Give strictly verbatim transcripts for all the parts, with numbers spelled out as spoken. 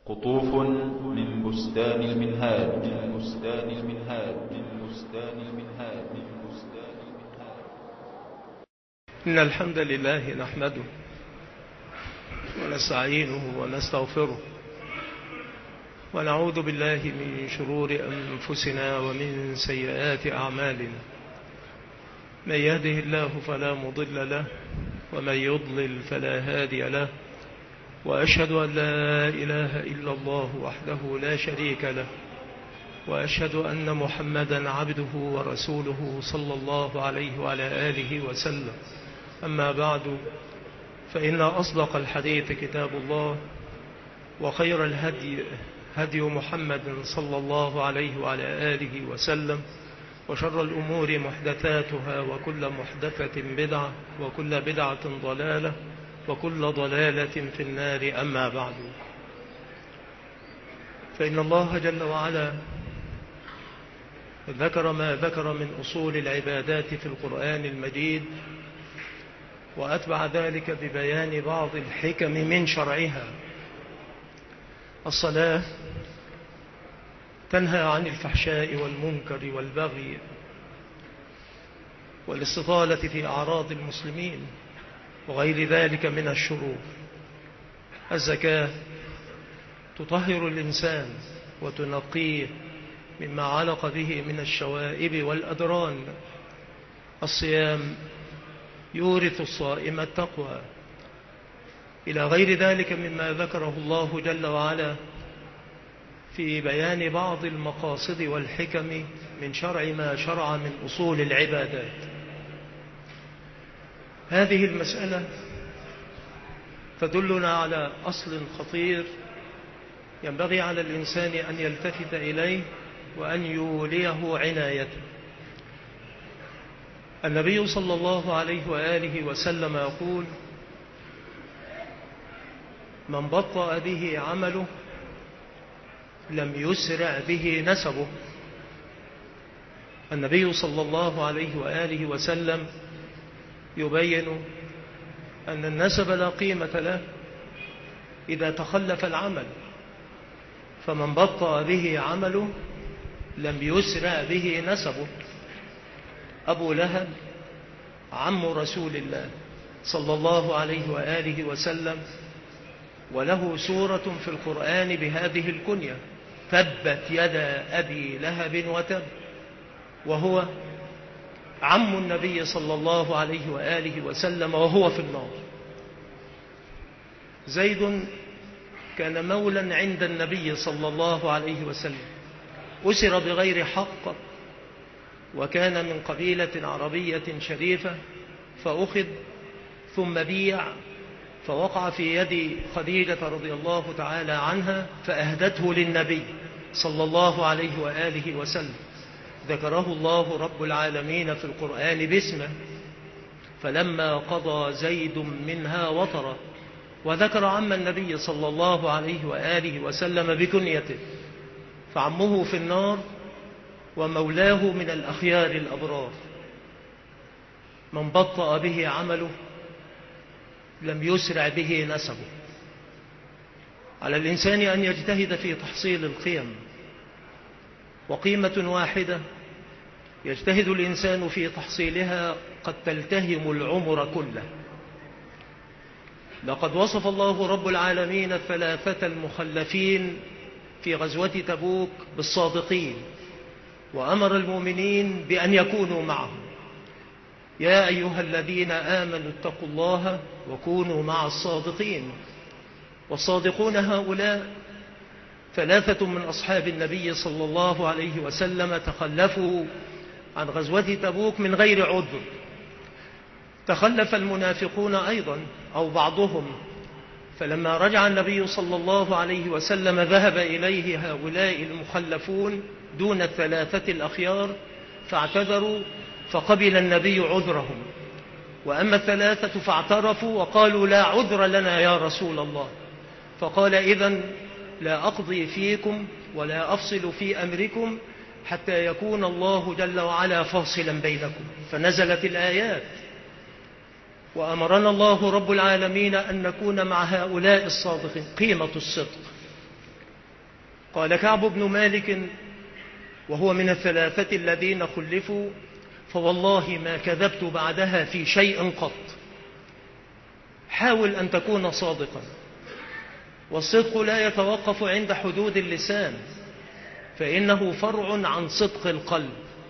قطوف من بستان المنهاج من بستان المنهاج من بستان المنهاج من بستان المنهاج إن الحمد لله نحمده ونستعينه ونستغفره ونعوذ بالله من شرور أنفسنا ومن سيئات أعمالنا. من يهده الله فلا مضل له ومن يضلل فلا هادي له، وأشهد أن لا إله إلا الله وحده لا شريك له، وأشهد أن محمدا عبده ورسوله صلى الله عليه وعلى آله وسلم. أما بعد، فإن أصدق الحديث كتاب الله، وخير الهدي هدي محمد صلى الله عليه وعلى آله وسلم، وشر الأمور محدثاتها، وكل محدثة بدعة، وكل بدعة ضلالة، وكل ضلالة في النار. أما بعد، فإن الله جل وعلا ذكر ما ذكر من أصول العبادات في القرآن المجيد، وأتبع ذلك ببيان بعض الحكم من شرعها. الصلاة تنهى عن الفحشاء والمنكر والبغي والاستطالة في أعراض المسلمين وغير ذلك من الشرور. الزكاة تطهر الإنسان وتنقيه مما علق به من الشوائب والأدران. الصيام يورث الصائم التقوى، إلى غير ذلك مما ذكره الله جل وعلا في بيان بعض المقاصد والحكم من شرع ما شرع من أصول العبادات. هذه المسألة تدلنا على أصل خطير ينبغي على الإنسان أن يلتفت إليه وأن يوليه عنايته. النبي صلى الله عليه وآله وسلم يقول: من بطأ به عمله لم يسرع به نسبه. النبي صلى الله عليه وآله وسلم يبين أن النسب لا قيمة له إذا تخلف العمل، فمن بطأ به عمله لم يسرع به نسبه. أبو لهب عم رسول الله صلى الله عليه وآله وسلم، وله سورة في القرآن بهذه الكنية: تبت يدا أبي لهب وتب، وهو عم النبي صلى الله عليه وآله وسلم وهو في النار. زيد كان مولا عند النبي صلى الله عليه وسلم، أسر بغير حق، وكان من قبيلة عربية شريفة، فأخذ ثم بيع، فوقع في يد خديجة رضي الله تعالى عنها، فأهدته للنبي صلى الله عليه وآله وسلم. ذكره الله رب العالمين في القرآن باسمه: فلما قضى زيد منها وطرا. وذكر عم النبي صلى الله عليه وآله وسلم بكنيته، فعمه في النار ومولاه من الأخيار الأبرار. من بطأ به عمله لم يسرع به نسبه. على الإنسان أن يجتهد في تحصيل القيم، وقيمة واحدة يجتهد الإنسان في تحصيلها قد تلتهم العمر كله. لقد وصف الله رب العالمين الثلاثة المخلفين في غزوة تبوك بالصادقين، وأمر المؤمنين بأن يكونوا معهم: يا أيها الذين آمنوا اتقوا الله وكونوا مع الصادقين. والصادقون هؤلاء ثلاثة من أصحاب النبي صلى الله عليه وسلم تخلفوا عن غزوة تبوك من غير عذر. تخلف المنافقون أيضا أو بعضهم، فلما رجع النبي صلى الله عليه وسلم ذهب إليه هؤلاء المخلفون دون الثلاثة الأخيار، فاعتذروا فقبل النبي عذرهم. وأما الثلاثة فاعترفوا وقالوا: لا عذر لنا يا رسول الله. فقال: إذن لا أقضي فيكم ولا أفصل في أمركم حتى يكون الله جل وعلا فاصلا بينكم. فنزلت الآيات: وأمرنا الله رب العالمين أن نكون مع هؤلاء الصادقين. قيمة الصدق قال كعب بن مالك وهو من الثلاثة الذين خلفوا: فوالله ما كذبت بعدها في شيء قط. حاول أن تكون صادقا، والصدق لا يتوقف عند حدود اللسان، فإنه فرع عن صدق القلب،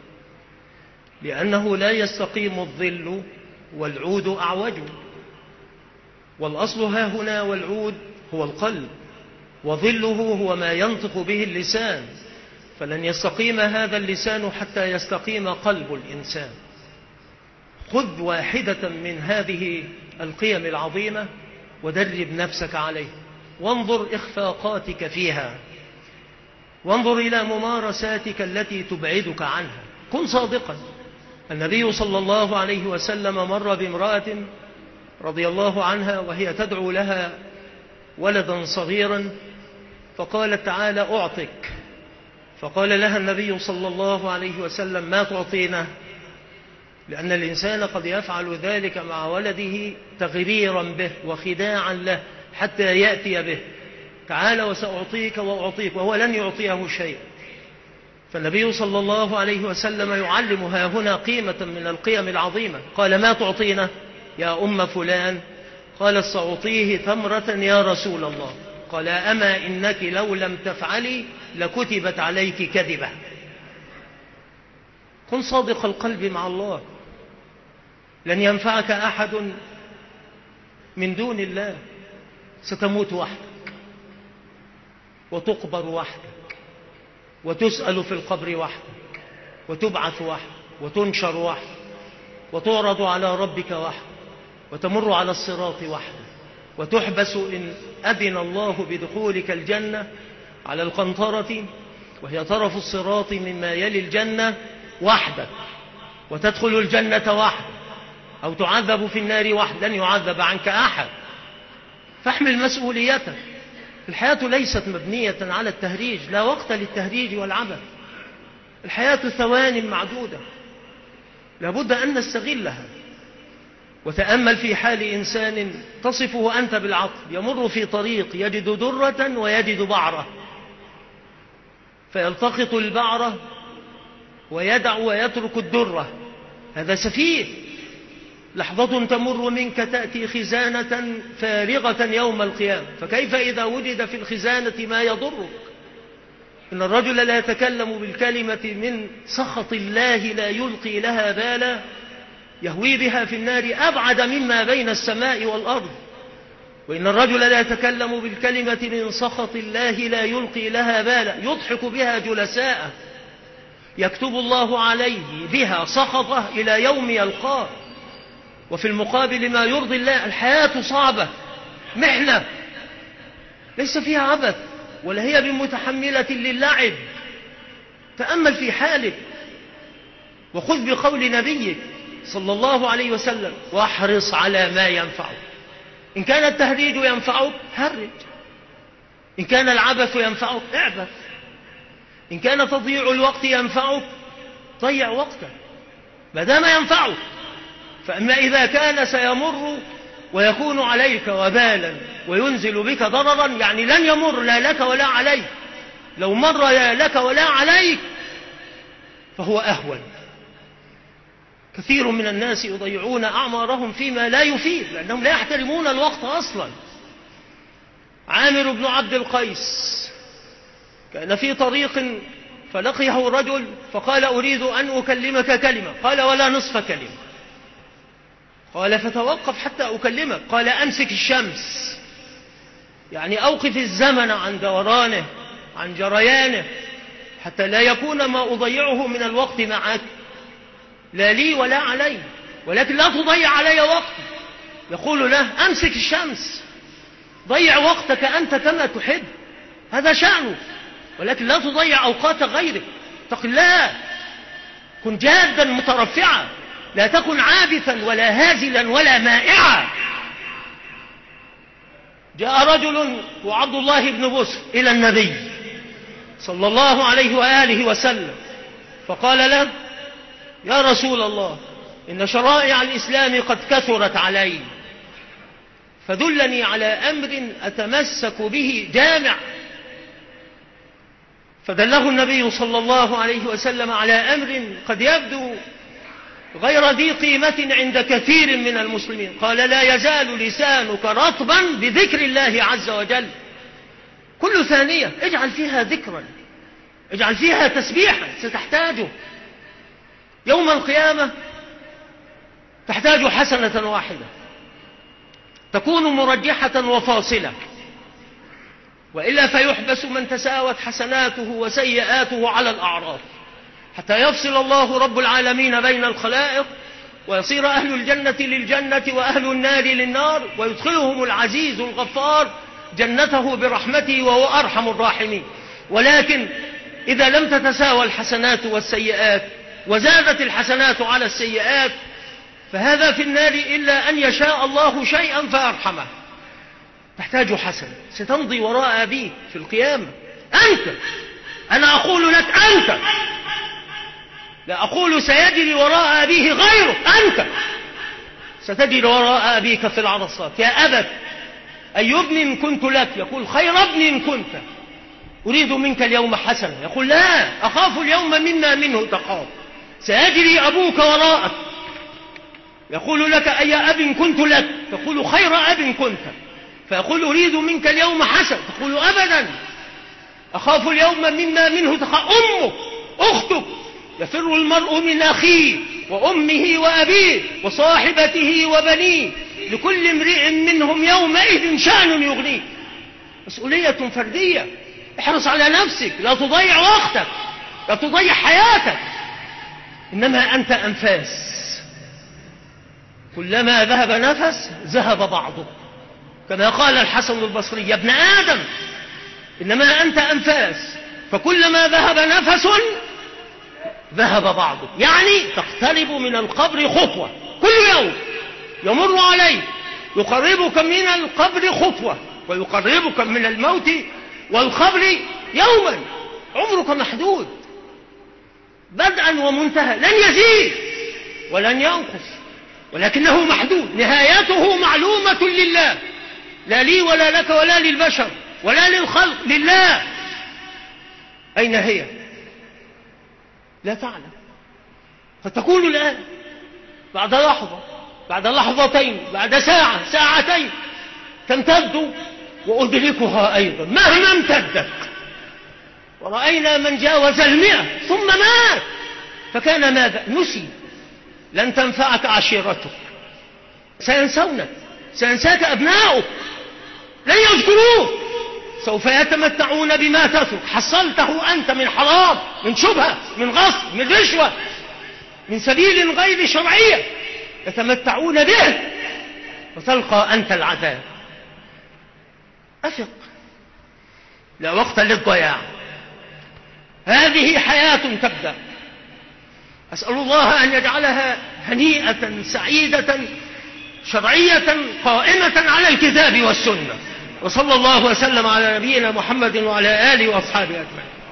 لأنه لا يستقيم الظل والعود أعوج، والأصل ها هنا والعود هو القلب، وظله هو ما ينطق به اللسان، فلن يستقيم هذا اللسان حتى يستقيم قلب الإنسان. خذ واحدة من هذه القيم العظيمة ودرب نفسك عليه، وانظر إخفاقاتك فيها، وانظر إلى ممارساتك التي تبعدك عنها. كن صادقا. النبي صلى الله عليه وسلم مر بامرأة رضي الله عنها وهي تدعو لها ولدا صغيرا، فقالت: تعالى أعطك. فقال لها النبي صلى الله عليه وسلم: ما تعطينا؟ لأن الإنسان قد يفعل ذلك مع ولده تغريرا به وخداعا له حتى يأتي به: تعالى وسأعطيك وأعطيك، وهو لن يعطيه شيء. فالنبي صلى الله عليه وسلم يعلمها هنا قيمة من القيم العظيمة. قال: ما تعطينا يا أم فلان؟ قالت: سأعطيه تمرة يا رسول الله. قال: أما إنك لو لم تفعلي لكتبت عليك كذبة. كن صادق القلب مع الله. لن ينفعك أحد من دون الله. ستموت وحدك، وتقبر وحدك، وتسأل في القبر وحدك، وتبعث وحدك، وتنشر وحدك، وتعرض على ربك وحدك، وتمر على الصراط وحدك، وتحبس إن أذن الله بدخولك الجنة على القنطرة وهي طرف الصراط مما يلي الجنة وحدك، وتدخل الجنة وحدك، أو تعذب في النار وحدك، لن يعذب عنك أحد. فاحمل مسؤوليتك. الحياة ليست مبنية على التهريج، لا وقت للتهريج والعبث. الحياة ثوان معدودة، لابد أن نستغلها. وتأمل في حال إنسان تصفه أنت بالعقل، يمر في طريق يجد درة ويجد بعرة، فيلتقط البعرة ويدع ويترك الدرة. هذا سفيه. لحظة تمر منك تأتي خزانة فارغة يوم القيامة، فكيف إذا وجد في الخزانة ما يضرك؟ إن الرجل لا يتكلم بالكلمة من سخط الله لا يلقي لها بالا، يهوي بها في النار أبعد مما بين السماء والأرض. وإن الرجل لا يتكلم بالكلمة من سخط الله لا يلقي لها بالا، يضحك بها جلساءه، يكتب الله عليه بها سخطه إلى يوم يلقاه. وفي المقابل ما يرضي الله. الحياة صعبة، محنة ليس فيها عبث، ولا هي بمتحملة للعب. تأمل في حالك، وخذ بقول نبيك صلى الله عليه وسلم: واحرص على ما ينفعك. إن كان التهريج ينفعك هرج، إن كان العبث ينفعك اعبث، إن كان تضييع الوقت ينفعك ضيع وقتك ما دام ينفعك. فأما إذا كان سيمر ويكون عليك وبالا وينزل بك ضررا، يعني لن يمر لا لك ولا عليك، لو مر لا لك ولا عليك فهو أهون. كثير من الناس يضيعون أعمارهم فيما لا يفيد، لأنهم لا يحترمون الوقت أصلا. عامر بن عبد القيس كان في طريق فلقيه رجل فقال: أريد أن أكلمك كلمة. قال: ولا نصف كلمة. قال: فتوقف حتى أكلمك. قال: أمسك الشمس، يعني أوقف الزمن عن دورانه عن جريانه، حتى لا يكون ما أضيعه من الوقت معك لا لي ولا علي، ولكن لا تضيع علي وقتي. يقول له: أمسك الشمس، ضيع وقتك أنت كما تحب، هذا شأنه، ولكن لا تضيع أوقات غيرك. اتق الله، كن جادا مترفعا، لا تكن عابثا ولا هازلا ولا مائعا. جاء رجل وعبد الله بن بسر إلى النبي صلى الله عليه وآله وسلم، فقال له: يا رسول الله، إن شرائع الإسلام قد كثرت علي، فدلني على أمر أتمسك به جامع. فدله النبي صلى الله عليه وسلم على أمر قد يبدو غير ذي قيمة عند كثير من المسلمين. قال: لا يزال لسانك رطبا بذكر الله عز وجل. كل ثانية اجعل فيها ذكرا، اجعل فيها تسبيحا ستحتاجه يوم القيامة. تحتاج حسنة واحدة تكون مرجحة وفاصلة، وإلا فيحبس من تساوت حسناته وسيئاته على الأعراف، حتى يفصل الله رب العالمين بين الخلائق، ويصير أهل الجنة للجنة وأهل النار للنار، ويدخلهم العزيز الغفار جنته برحمته وهو أرحم الراحمين. ولكن إذا لم تتساوى الحسنات والسيئات وزادت الحسنات على السيئات فهذا في النار إلا أن يشاء الله شيئا فيرحمه. تحتاج حسنة ستمضي وراء أبيك في القيامة. أنت، أنا أقول لك أنت، لا أقول سيجري وراء أبيه غيرك، أنت ستجري وراء أبيك في العرصات. يا أبت أي ابن كنت لك؟ يقول: خير ابن كنت، أريد منك اليوم حسنة. يقول: لا، أخاف اليوم مما منه تخاف. سيجري أبوك وراءك، يقول لك: أي أب كنت لك؟ تقول: خير أب كنت. فيقول: أريد منك اليوم حسن. تقول: أبدا، أخاف اليوم مما منه تخاف. أمك، أختك، يفر المرء من أخيه وأمه وأبيه وصاحبته وبنيه، لكل امرئ منهم يومئذ شأن يغنيه. مسؤولية فردية. احرص على نفسك، لا تضيع وقتك، لا تضيع حياتك. إنما أنت أنفاس، كلما ذهب نفس ذهب بعضه، كما قال الحسن البصري: يا ابن آدم إنما أنت أنفاس، فكلما ذهب نفس ذهب بعضه. يعني تقترب من القبر خطوة، كل يوم يمر عليك يقربك من القبر خطوة، ويقربك من الموت والقبر يوما. عمرك محدود بدءا ومنتهى، لن يزيد ولن ينقص، ولكنه محدود. نهايته معلومة لله، لا لي ولا لك ولا للبشر ولا للخلق، لله. أين هي؟ لا تعلم. فتقول الآن، بعد لحظة، بعد لحظتين، بعد ساعة، ساعتين، تمتد وأدركها أيضا مهما امتدت. ورأينا من جاوز المئة ثم مات، فكان ماذا؟ نسي. لن تنفعك عشيرتك، سينسونك، سينساك أبناؤك، لن يذكروك، سوف يتمتعون بما تترك. حصلته أنت من حرام، من شبهة، من غصب، من رشوة، من سبيل غير شرعية، يتمتعون به، وتلقى أنت العذاب. أفق، لا وقت للضياع، هذه حياة تبدأ. أسأل الله أن يجعلها هنيئة سعيدة شرعية قائمة على الكتاب والسنة. وصلى الله وسلم على نبينا محمد وعلى آله وأصحابه أجمعين.